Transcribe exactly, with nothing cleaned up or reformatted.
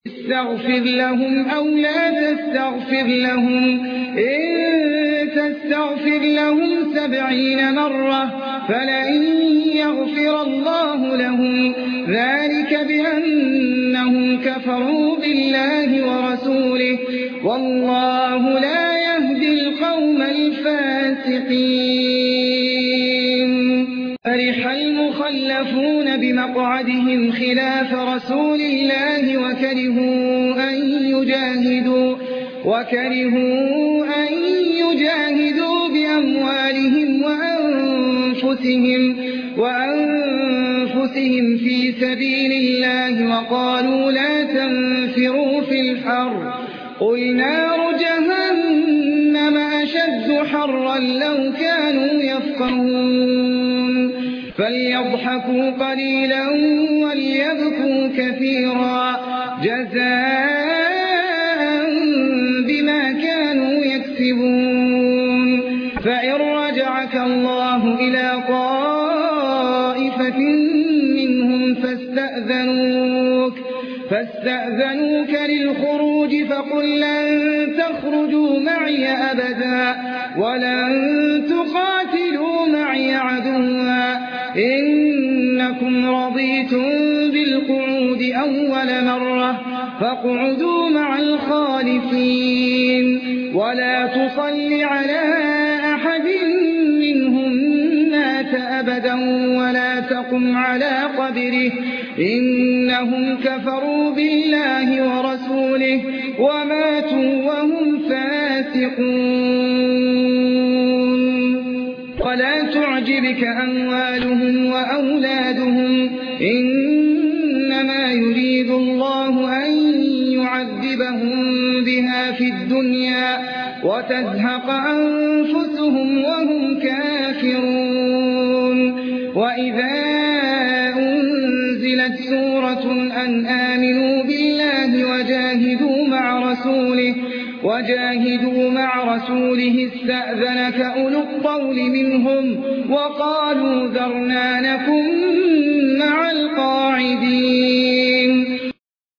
استغفر لهم أو لا تستغفر لهم إن تستغفر لهم سبعين مرة فلن يغفر الله لهم ذلك بأنهم كفروا بالله ورسوله والله لا يهدي القوم الفاسقين. فرح المخلفون بمقعدهم خلاف رسول الله وكرهوا أن يجاهدوا, وكرهوا أن يجاهدوا بأموالهم وأنفسهم, وأنفسهم في سبيل الله وقالوا لا تنفروا في الحر قل نار جهنم أشد حرا لو كانوا يفقهون فليضحكوا قليلا وليبكوا كثيرا جزاء بما كانوا يكسبون. فإن رجعك الله إلى طائفة منهم فاستأذنوك, فاستأذنوك للخروج فقل لن تخرجوا معي أبدا ولن تقاتلوا معي عدوا إنكم رضيتم بالقعود أول مرة فاقعدوا مع الخالفين ولا تصل على أحد منهم مات أبدا ولا تقم على قبره إنهم كفروا بالله ورسوله وماتوا وهم فاسقون. ولا تعجبك أموالهم وأولادهم إنما يريد الله أن يعذبهم بها في الدنيا وتزهق أنفسهم وهم كافرون. وإذا أنزلت سورة أن آمنوا بالله وجاهدوا مع رسوله وجاهدوا مع رسوله استأذنك أولو الطول منهم وقالوا ذرنا نكن مع القاعدين.